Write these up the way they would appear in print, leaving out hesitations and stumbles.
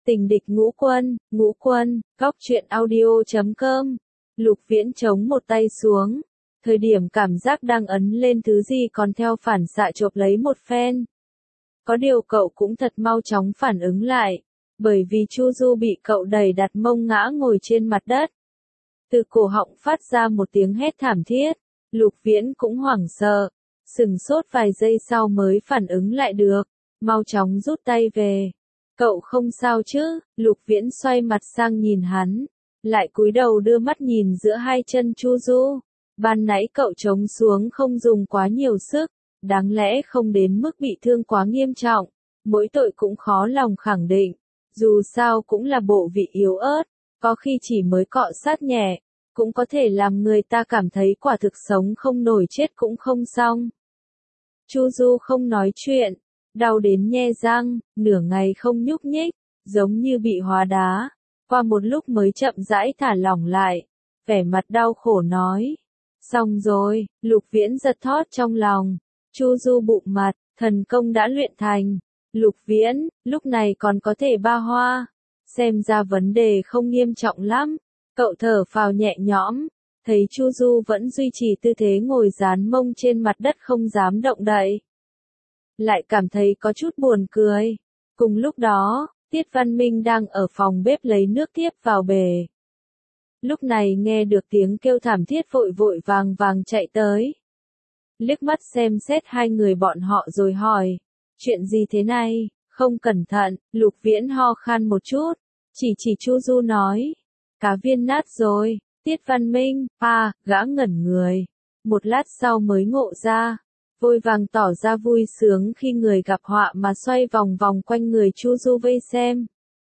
Tình địch ngũ quân, góc truyện audio.com. Lục Viễn chống một tay xuống. Thời điểm cảm giác đang ấn lên thứ gì còn theo phản xạ chộp lấy một phen. Có điều cậu cũng thật mau chóng phản ứng lại. Bởi vì Chu Du bị cậu đẩy đặt mông ngã ngồi trên mặt đất. Từ cổ họng phát ra một tiếng hét thảm thiết. Lục Viễn cũng hoảng sợ. Sửng sốt vài giây sau mới phản ứng lại được. Mau chóng rút tay về. Cậu không sao chứ? Lục Viễn xoay mặt sang nhìn hắn. Lại cúi đầu đưa mắt nhìn giữa hai chân Chu Du. Ban nãy cậu chống xuống không dùng quá nhiều sức. Đáng lẽ không đến mức bị thương quá nghiêm trọng. Mỗi tội cũng khó lòng khẳng định. Dù sao cũng là bộ vị yếu ớt. Có khi chỉ mới cọ sát nhẹ. Cũng có thể làm người ta cảm thấy quả thực sống không nổi chết cũng không xong. Chu Du không nói chuyện. Đau đến nhe răng, nửa ngày không nhúc nhích, giống như bị hóa đá. Qua một lúc mới chậm rãi thả lỏng lại, vẻ mặt đau khổ nói. Xong rồi, Lục Viễn giật thót trong lòng. Chu Du bụng mặt, thần công đã luyện thành. Lục Viễn, lúc này còn có thể ba hoa. Xem ra vấn đề không nghiêm trọng lắm. Cậu thở phào nhẹ nhõm, thấy Chu Du vẫn duy trì tư thế ngồi dán mông trên mặt đất không dám động đậy. Lại cảm thấy có chút buồn cười. Cùng lúc đó, Tiết Văn Minh đang ở phòng bếp lấy nước tiếp vào bể. Lúc này nghe được tiếng kêu thảm thiết vội vội vàng chạy tới. Liếc mắt xem xét hai người bọn họ rồi hỏi. Chuyện gì thế này? Không cẩn thận, Lục Viễn ho khan một chút. Chỉ Chu Du nói. Cá viên nát rồi. Tiết Văn Minh, gã ngẩn người. Một lát sau mới ngộ ra. Vội vàng tỏ ra vui sướng khi người gặp họa mà xoay vòng vòng quanh người Chu Du vây xem.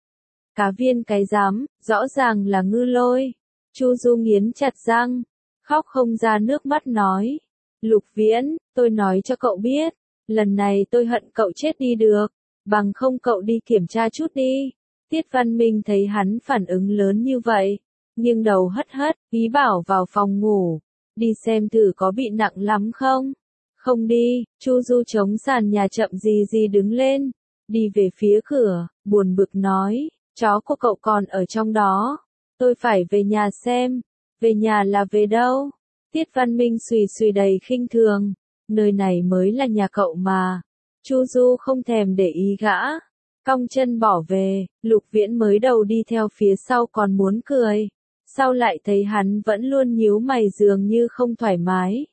Cá viên cái dám, rõ ràng là ngư lôi. Chu Du nghiến chặt răng, khóc không ra nước mắt nói. Lục Viễn, tôi nói cho cậu biết, lần này tôi hận cậu chết đi được, bằng không cậu đi kiểm tra chút đi. Tiết Văn Minh thấy hắn phản ứng lớn như vậy, nghiêng đầu hất, ý bảo vào phòng ngủ, đi xem thử có bị nặng lắm không. Không đi, Chu Du chống sàn nhà chậm gì đứng lên, đi về phía cửa, buồn bực nói, chó của cậu còn ở trong đó, tôi phải về nhà xem, về nhà là về đâu? Tiết Văn Minh suy đầy khinh thường, nơi này mới là nhà cậu mà. Chu Du không thèm để ý gã, cong chân bỏ về, Lục Viễn mới đầu đi theo phía sau còn muốn cười, sau lại thấy hắn vẫn luôn nhíu mày dường như không thoải mái.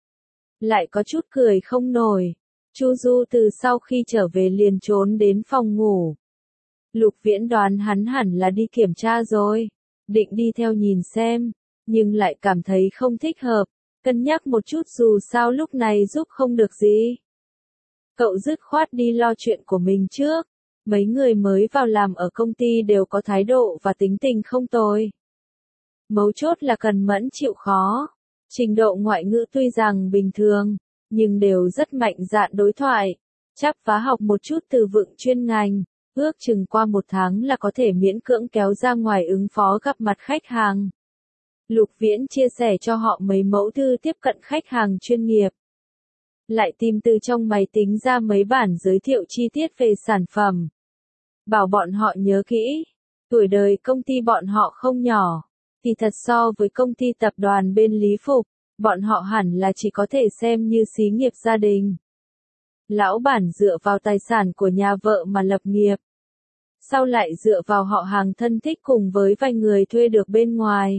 Lại có chút cười không nổi. Chu Du từ sau khi trở về liền trốn đến phòng ngủ. Lục Viễn đoán hắn hẳn là đi kiểm tra rồi, định đi theo nhìn xem, nhưng lại cảm thấy không thích hợp, cân nhắc một chút dù sao lúc này giúp không được gì. Cậu dứt khoát đi lo chuyện của mình trước, mấy người mới vào làm ở công ty đều có thái độ và tính tình không tồi. Mấu chốt là cần mẫn chịu khó. Trình độ ngoại ngữ tuy rằng bình thường, nhưng đều rất mạnh dạn đối thoại, chắp vá học một chút từ vựng chuyên ngành, ước chừng qua một tháng là có thể miễn cưỡng kéo ra ngoài ứng phó gặp mặt khách hàng. Lục Viễn chia sẻ cho họ mấy mẫu thư tiếp cận khách hàng chuyên nghiệp. Lại tìm từ trong máy tính ra mấy bản giới thiệu chi tiết về sản phẩm. Bảo bọn họ nhớ kỹ, tuổi đời công ty bọn họ không nhỏ. Thì thật so với công ty tập đoàn bên Lý Phục, bọn họ hẳn là chỉ có thể xem như xí nghiệp gia đình. Lão bản dựa vào tài sản của nhà vợ mà lập nghiệp. Sau lại dựa vào họ hàng thân thích cùng với vài người thuê được bên ngoài.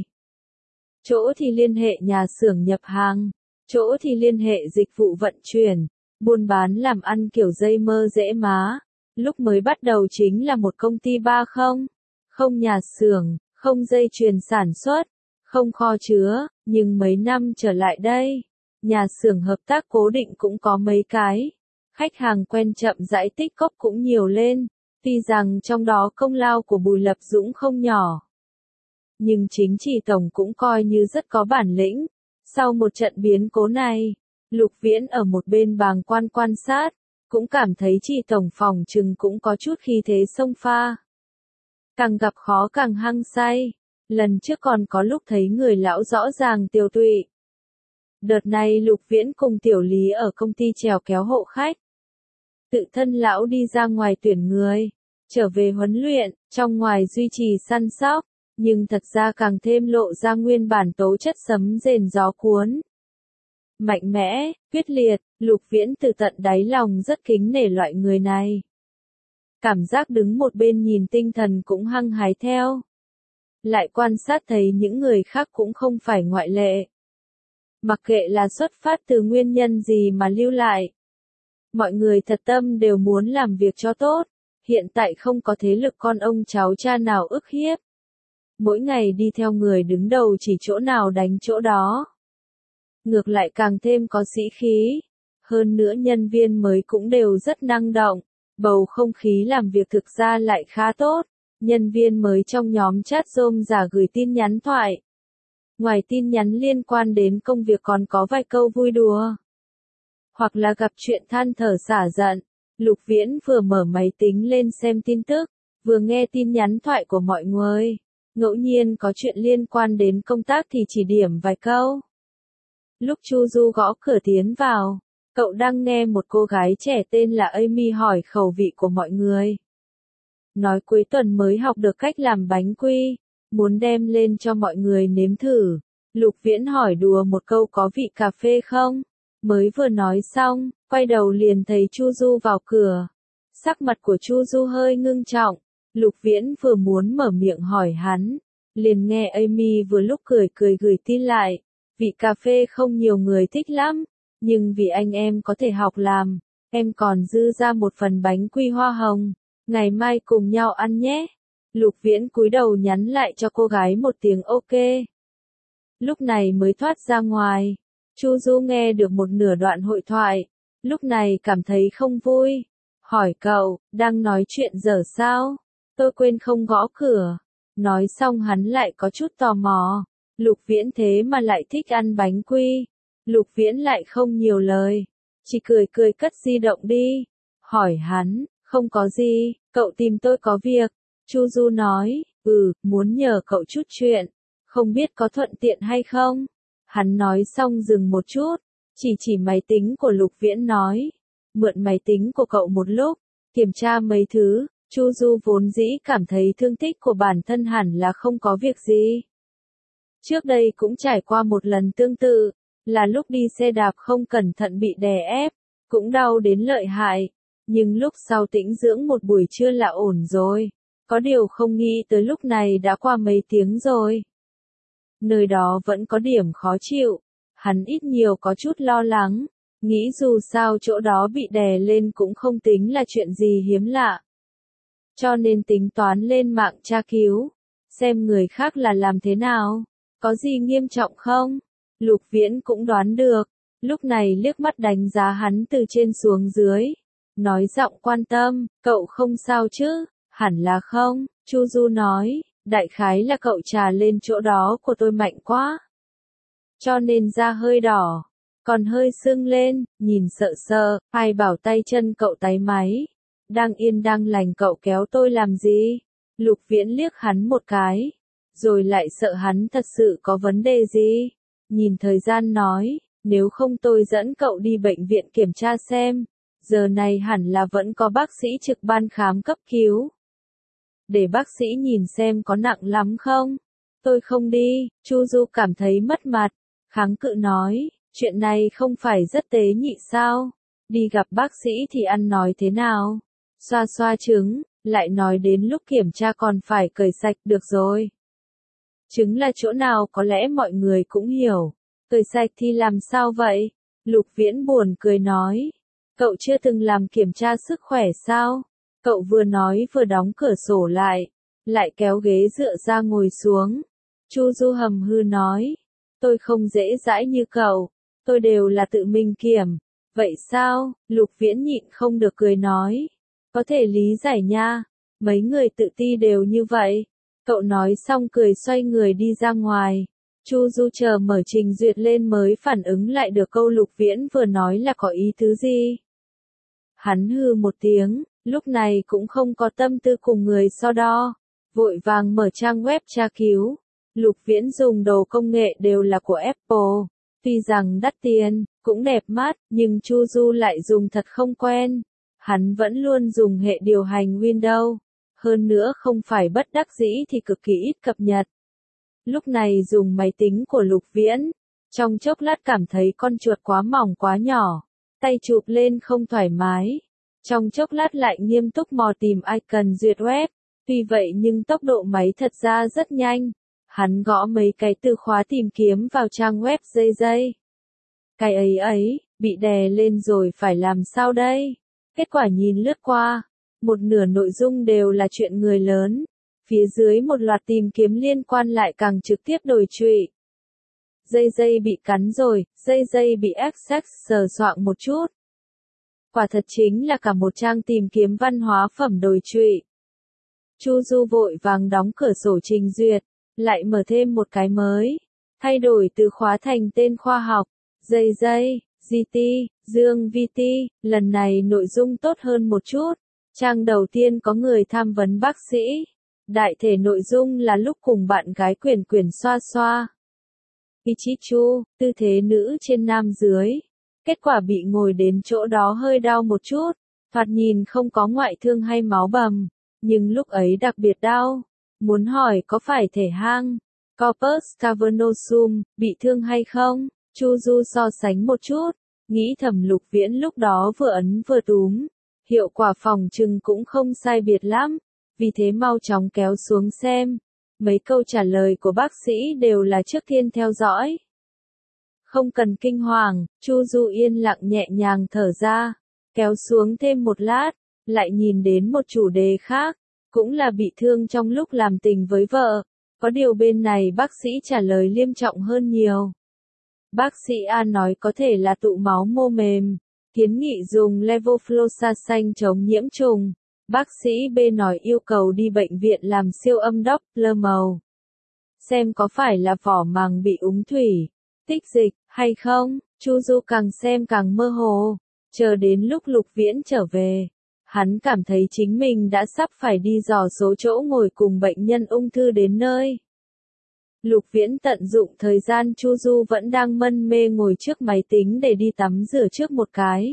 Chỗ thì liên hệ nhà xưởng nhập hàng, chỗ thì liên hệ dịch vụ vận chuyển, buôn bán làm ăn kiểu dây mơ dễ má. Lúc mới bắt đầu chính là một công ty không nhà xưởng. Không dây chuyền sản xuất, không kho chứa, nhưng mấy năm trở lại đây, nhà xưởng hợp tác cố định cũng có mấy cái. Khách hàng quen chậm rãi tích cóp cũng nhiều lên, tuy rằng trong đó công lao của Bùi Lập Dũng không nhỏ. Nhưng chính trị tổng cũng coi như rất có bản lĩnh. Sau một trận biến cố này, Lục Viễn ở một bên bàng quan sát, cũng cảm thấy chị tổng phòng trừng cũng có chút khí thế xông pha. Càng gặp khó càng hăng say. Lần trước còn có lúc thấy người lão rõ ràng tiều tụy. Đợt này Lục Viễn cùng Tiểu Lý ở công ty chèo kéo hộ khách. Tự thân lão đi ra ngoài tuyển người. trở về huấn luyện, trong ngoài duy trì săn sóc, nhưng thật ra càng thêm lộ ra nguyên bản tố chất sấm rền gió cuốn. Mạnh mẽ, quyết liệt, Lục Viễn từ tận đáy lòng rất kính nể loại người này. Cảm giác đứng một bên nhìn tinh thần cũng hăng hái theo. Lại quan sát thấy những người khác cũng không phải ngoại lệ. Mặc kệ là xuất phát từ nguyên nhân gì mà lưu lại. Mọi người thật tâm đều muốn làm việc cho tốt, hiện tại không có thế lực con ông cháu cha nào ức hiếp. Mỗi ngày đi theo người đứng đầu chỉ chỗ nào đánh chỗ đó. Ngược lại càng thêm có sĩ khí. Hơn nữa nhân viên mới cũng đều rất năng động, bầu không khí làm việc thực ra lại khá tốt. Nhân viên mới trong nhóm chat Zoom giả gửi tin nhắn thoại. Ngoài tin nhắn liên quan đến công việc còn có vài câu vui đùa. Hoặc là gặp chuyện than thở xả giận. Lục Viễn vừa mở máy tính lên xem tin tức, vừa nghe tin nhắn thoại của mọi người. Ngẫu nhiên có chuyện liên quan đến công tác thì chỉ điểm vài câu. Lúc Chu Du gõ cửa tiến vào, cậu đang nghe một cô gái trẻ tên là Amy hỏi khẩu vị của mọi người. Nói cuối tuần mới học được cách làm bánh quy, muốn đem lên cho mọi người nếm thử. Lục Viễn hỏi đùa một câu có vị cà phê không? Mới vừa nói xong, quay đầu liền thấy Chu Du vào cửa. Sắc mặt của Chu Du hơi ngưng trọng. Lục Viễn vừa muốn mở miệng hỏi hắn, liền nghe Amy vừa lúc cười cười gửi tin lại. Vị cà phê không nhiều người thích lắm, nhưng vì anh em có thể học làm, em còn dư ra một phần bánh quy hoa hồng, ngày mai cùng nhau ăn nhé. Lục Viễn cúi đầu nhắn lại cho cô gái một tiếng ok. Lúc này mới thoát ra ngoài, Chu Du nghe được một nửa đoạn hội thoại, lúc này cảm thấy không vui, hỏi cậu, đang nói chuyện dở sao? Tôi quên không gõ cửa. Nói xong hắn lại có chút tò mò. Lục Viễn thế mà lại thích ăn bánh quy. Lục Viễn lại không nhiều lời. Chỉ cười cười cất di động đi. Hỏi hắn, không có gì, cậu tìm tôi có việc. Chu Du nói, muốn nhờ cậu chút chuyện. Không biết có thuận tiện hay không? Hắn nói xong dừng một chút. Chỉ máy tính của Lục Viễn nói. Mượn máy tính của cậu một lúc. Kiểm tra mấy thứ. Chu Du vốn dĩ cảm thấy thương tích của bản thân hẳn là không có việc gì. Trước đây cũng trải qua một lần tương tự, là lúc đi xe đạp không cẩn thận bị đè ép, cũng đau đến lợi hại, nhưng lúc sau tĩnh dưỡng một buổi trưa là ổn rồi, có điều không nghĩ tới lúc này đã qua mấy tiếng rồi. Nơi đó vẫn có điểm khó chịu, hắn ít nhiều có chút lo lắng, nghĩ dù sao chỗ đó bị đè lên cũng không tính là chuyện gì hiếm lạ. Cho nên tính toán lên mạng tra cứu, xem người khác là làm thế nào, có gì nghiêm trọng không? Lục Viễn cũng đoán được, lúc này liếc mắt đánh giá hắn từ trên xuống dưới, nói giọng quan tâm, cậu không sao chứ? Hẳn là không, Chu Du nói, đại khái là cậu trà lên chỗ đó của tôi mạnh quá, cho nên da hơi đỏ, còn hơi sưng lên, nhìn sợ sợ, ai bảo tay chân cậu táy máy. Đang yên đang lành cậu kéo tôi làm gì? Lục Viễn liếc hắn một cái, rồi lại sợ hắn thật sự có vấn đề gì. Nhìn thời gian nói, nếu không tôi dẫn cậu đi bệnh viện kiểm tra xem, giờ này hẳn là vẫn có bác sĩ trực ban khám cấp cứu. Để bác sĩ nhìn xem có nặng lắm không? Tôi không đi, Chu Du cảm thấy mất mặt, kháng cự nói, chuyện này không phải rất tế nhị sao? Đi gặp bác sĩ thì ăn nói thế nào? Xoa xoa trứng, lại nói đến lúc kiểm tra còn phải cởi sạch được rồi. Trứng là chỗ nào có lẽ mọi người cũng hiểu. Cởi sạch thì làm sao vậy? Lục Viễn buồn cười nói. Cậu chưa từng làm kiểm tra sức khỏe sao? Cậu vừa nói vừa đóng cửa sổ lại kéo ghế dựa ra ngồi xuống. Chu Du hầm hư nói. Tôi không dễ dãi như cậu, tôi đều là tự mình kiểm. Vậy sao? Lục Viễn nhịn không được cười nói. Có thể lý giải nha, mấy người tự ti đều như vậy. Cậu nói xong cười xoay người đi ra ngoài. Chu Du chờ mở trình duyệt lên mới phản ứng lại được câu Lục Viễn vừa nói là có ý tứ gì. Hắn hừ một tiếng, lúc này cũng không có tâm tư cùng người so đo. Vội vàng mở trang web tra cứu. Lục Viễn dùng đồ công nghệ đều là của Apple. Tuy rằng đắt tiền, cũng đẹp mắt, nhưng Chu Du lại dùng thật không quen. Hắn vẫn luôn dùng hệ điều hành Windows, hơn nữa không phải bất đắc dĩ thì cực kỳ ít cập nhật. Lúc này dùng máy tính của Lục Viễn, trong chốc lát cảm thấy con chuột quá mỏng quá nhỏ, tay chụp lên không thoải mái, trong chốc lát lại nghiêm túc mò tìm icon duyệt web, tuy vậy nhưng tốc độ máy thật ra rất nhanh, hắn gõ mấy cái từ khóa tìm kiếm vào trang web dây. Cái ấy, bị đè lên rồi phải làm sao đây? Kết quả nhìn lướt qua, một nửa nội dung đều là chuyện người lớn, phía dưới một loạt tìm kiếm liên quan lại càng trực tiếp đồi trụy. Dây bị cắn rồi, dây bị XX sờ soạng một chút. Quả thật chính là cả một trang tìm kiếm văn hóa phẩm đồi trụy. Chu Du vội vàng đóng cửa sổ trình duyệt, lại mở thêm một cái mới, thay đổi từ khóa thành tên khoa học, dây, GT, Dương VT, lần này nội dung tốt hơn một chút. Trang đầu tiên có người tham vấn bác sĩ, đại thể nội dung là lúc cùng bạn gái quyển xoa. Ichichu, tư thế nữ trên nam dưới. Kết quả bị ngồi đến chỗ đó hơi đau một chút, thoạt nhìn không có ngoại thương hay máu bầm, nhưng lúc ấy đặc biệt đau. Muốn hỏi có phải thể hang, corpus cavernosum, bị thương hay không? Chu Du so sánh một chút, nghĩ thầm Lục Viễn lúc đó vừa ấn vừa túm, hiệu quả phòng trừng cũng không sai biệt lắm, vì thế mau chóng kéo xuống xem. Mấy câu trả lời của bác sĩ đều là trước tiên theo dõi. Không cần kinh hoàng, Chu Du yên lặng nhẹ nhàng thở ra, kéo xuống thêm một lát, lại nhìn đến một chủ đề khác, cũng là bị thương trong lúc làm tình với vợ. Có điều bên này bác sĩ trả lời liêm trọng hơn nhiều. Bác sĩ A nói có thể là tụ máu mô mềm, kiến nghị dùng levofloxacin chống nhiễm trùng. Bác sĩ B nói yêu cầu đi bệnh viện làm siêu âm Doppler màu. Xem có phải là vỏ màng bị úng thủy, tích dịch, hay không. Chu Du càng xem càng mơ hồ. Chờ đến lúc Lục Viễn trở về, hắn cảm thấy chính mình đã sắp phải đi dò số chỗ ngồi cùng bệnh nhân ung thư đến nơi. Lục Viễn tận dụng thời gian Chu Du vẫn đang mân mê ngồi trước máy tính để đi tắm rửa trước một cái.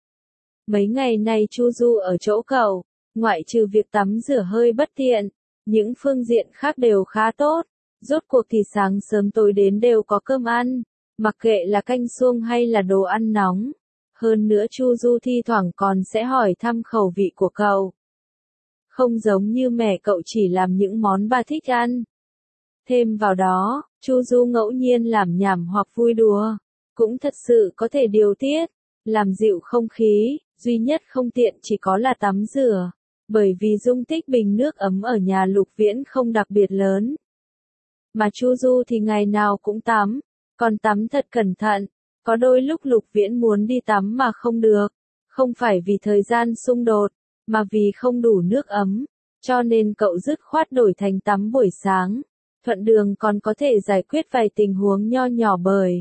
Mấy ngày nay Chu Du ở chỗ cậu, ngoại trừ việc tắm rửa hơi bất tiện, những phương diện khác đều khá tốt. Rốt cuộc thì sáng sớm tối đến đều có cơm ăn, mặc kệ là canh suông hay là đồ ăn nóng. Hơn nữa Chu Du thi thoảng còn sẽ hỏi thăm khẩu vị của cậu. Không giống như mẹ cậu chỉ làm những món bà thích ăn. Thêm vào đó, Chu Du ngẫu nhiên làm nhảm hoặc vui đùa, cũng thật sự có thể điều tiết, làm dịu không khí, duy nhất không tiện chỉ có là tắm rửa, bởi vì dung tích bình nước ấm ở nhà Lục Viễn không đặc biệt lớn. Mà Chu Du thì ngày nào cũng tắm, còn tắm thật cẩn thận, có đôi lúc Lục Viễn muốn đi tắm mà không được, không phải vì thời gian xung đột, mà vì không đủ nước ấm, cho nên cậu dứt khoát đổi thành tắm buổi sáng. Thuận đường còn có thể giải quyết vài tình huống nho nhỏ bởi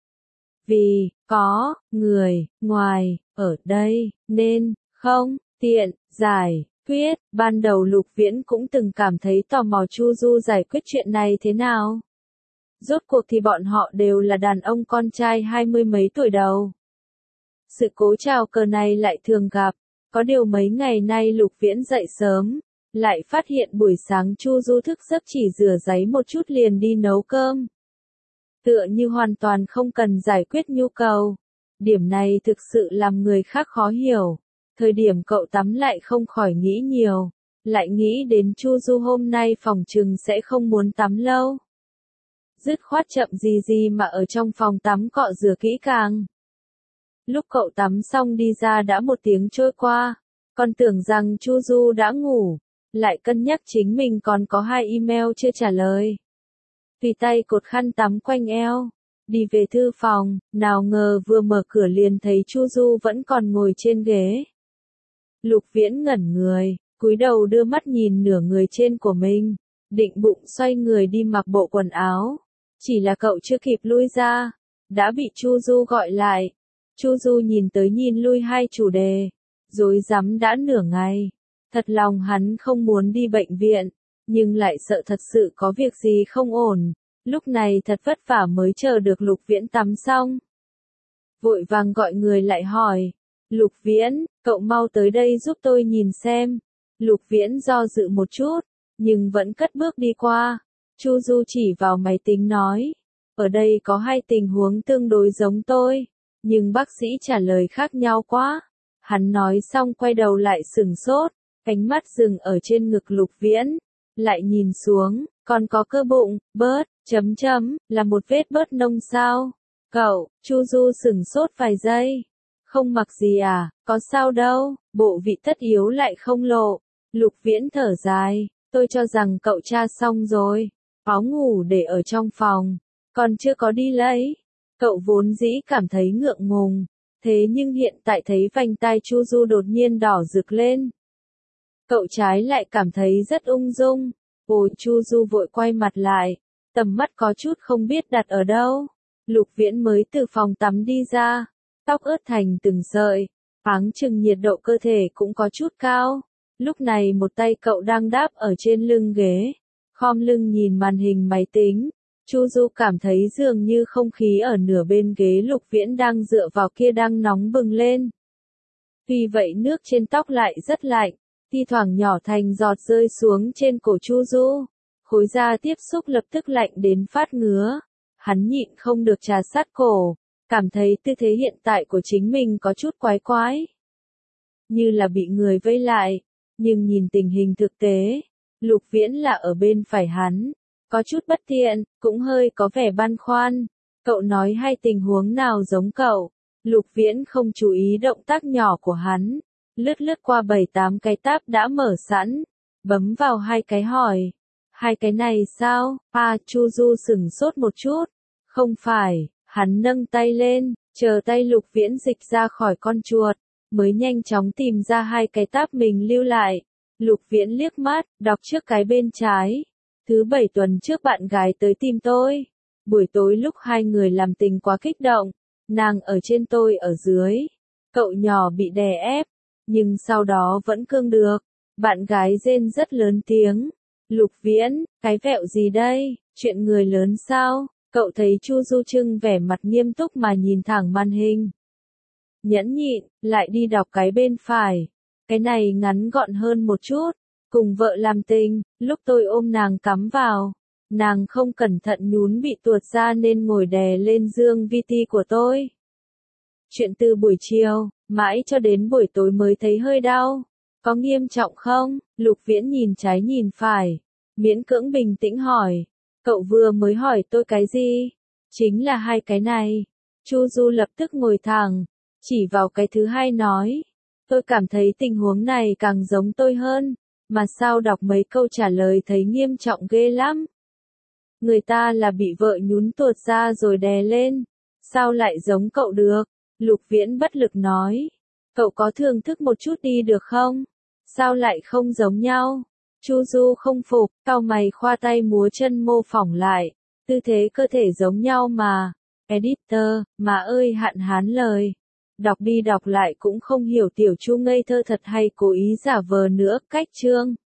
vì có người ngoài ở đây nên không tiện giải quyết. Ban đầu Lục Viễn cũng từng cảm thấy tò mò Chu Du giải quyết chuyện này thế nào. Rốt cuộc thì bọn họ đều là đàn ông con trai 20 mấy tuổi đầu. Sự cố trào cờ này lại thường gặp, có điều mấy ngày nay Lục Viễn dậy sớm, lại phát hiện buổi sáng Chu Du thức giấc chỉ rửa giấy một chút liền đi nấu cơm. Tựa như hoàn toàn không cần giải quyết nhu cầu. Điểm này thực sự làm người khác khó hiểu. Thời điểm cậu tắm lại không khỏi nghĩ nhiều, lại nghĩ đến Chu Du hôm nay phòng trừng sẽ không muốn tắm lâu. Dứt khoát chậm gì mà ở trong phòng tắm cọ rửa kỹ càng. Lúc cậu tắm xong đi ra đã 1 tiếng trôi qua, còn tưởng rằng Chu Du đã ngủ, lại cân nhắc chính mình còn có 2 email chưa trả lời. Tùy tay cột khăn tắm quanh eo, đi về thư phòng, nào ngờ vừa mở cửa liền thấy Chu Du vẫn còn ngồi trên ghế. Lục Viễn ngẩn người, cúi đầu đưa mắt nhìn nửa người trên của mình, định bụng xoay người đi mặc bộ quần áo. Chỉ là cậu chưa kịp lui ra, đã bị Chu Du gọi lại. Chu Du nhìn tới nhìn lui 2 chủ đề, rối rắm đã nửa ngày. Thật lòng hắn không muốn đi bệnh viện, nhưng lại sợ thật sự có việc gì không ổn. Lúc này thật vất vả mới chờ được Lục Viễn tắm xong. Vội vàng gọi người lại hỏi, Lục Viễn, cậu mau tới đây giúp tôi nhìn xem. Lục Viễn do dự một chút, nhưng vẫn cất bước đi qua. Chu Du chỉ vào máy tính nói, ở đây có hai tình huống tương đối giống tôi, nhưng bác sĩ trả lời khác nhau quá. Hắn nói xong quay đầu lại sửng sốt, ánh mắt dừng ở trên ngực Lục Viễn, lại nhìn xuống, còn có cơ bụng, bớt, là một vết bớt nông sao? Cậu, Chu Du sửng sốt vài giây. Không mặc gì à, có sao đâu, bộ vị tất yếu lại không lộ. Lục Viễn thở dài, tôi cho rằng cậu tra xong rồi, áo ngủ để ở trong phòng, còn chưa có đi lấy. Cậu vốn dĩ cảm thấy ngượng ngùng, thế nhưng hiện tại thấy vành tai Chu Du đột nhiên đỏ rực lên. Cậu trái lại cảm thấy rất ung dung. Ôi, Chu Du vội quay mặt lại, tầm mắt có chút không biết đặt ở đâu. Lục Viễn mới từ phòng tắm đi ra, tóc ướt thành từng sợi, áng chừng nhiệt độ cơ thể cũng có chút cao. Lúc này một tay cậu đang đáp ở trên lưng ghế, khom lưng nhìn màn hình máy tính. Chu Du cảm thấy dường như không khí ở nửa bên ghế Lục Viễn đang dựa vào kia đang nóng bừng lên. Tuy vậy nước trên tóc lại rất lạnh, thi thoảng nhỏ thành giọt rơi xuống trên cổ Chu Du. Khối da tiếp xúc lập tức lạnh đến phát ngứa. Hắn nhịn không được trà sát cổ, cảm thấy tư thế hiện tại của chính mình có chút quái quái, như là bị người vây lại. Nhưng nhìn tình hình thực tế, Lục Viễn là ở bên phải hắn, có chút bất tiện, cũng hơi có vẻ băn khoăn. Cậu nói hai tình huống nào giống cậu? Lục Viễn không chú ý động tác nhỏ của hắn, lướt lướt qua 7-8 cái tab đã mở sẵn, bấm vào hai cái hỏi. Hai cái này sao? Chu Du sửng sốt một chút. Không phải, hắn nâng tay lên, chờ tay Lục Viễn dịch ra khỏi con chuột, mới nhanh chóng tìm ra hai cái tab mình lưu lại. Lục Viễn liếc mắt, đọc trước cái bên trái. Thứ 7 tuần trước bạn gái tới tìm tôi. Buổi tối lúc hai người làm tình quá kích động, nàng ở trên tôi ở dưới. Cậu nhỏ bị đè ép, nhưng sau đó vẫn cương được. Bạn gái rên rất lớn tiếng. Lục Viễn, cái vẹo gì đây, chuyện người lớn sao? Cậu thấy Chu Du Trưng vẻ mặt nghiêm túc mà nhìn thẳng màn hình. Nhẫn nhịn, lại đi đọc cái bên phải. Cái này ngắn gọn hơn một chút. Cùng vợ làm tình, lúc tôi ôm nàng cắm vào, nàng không cẩn thận nhún bị tuột ra nên ngồi đè lên dương VT của tôi. Chuyện từ buổi chiều, mãi cho đến buổi tối mới thấy hơi đau. Có nghiêm trọng không? Lục Viễn nhìn trái nhìn phải, miễn cưỡng bình tĩnh hỏi. Cậu vừa mới hỏi tôi cái gì? Chính là hai cái này. Chu Du lập tức ngồi thẳng, chỉ vào cái thứ hai nói. Tôi cảm thấy tình huống này càng giống tôi hơn, mà sao đọc mấy câu trả lời thấy nghiêm trọng ghê lắm. Người ta là bị vợ nhún tuột ra rồi đè lên, sao lại giống cậu được? Lục Viễn bất lực nói. Cậu có thưởng thức một chút đi được không? Sao lại không giống nhau? Chu Du không phục, cau mày khoa tay múa chân mô phỏng lại. Tư thế cơ thể giống nhau mà. Editor, mà ơi hạn hán lời. Đọc đi đọc lại cũng không hiểu tiểu Chu ngây thơ thật hay cố ý giả vờ nữa, cách chương.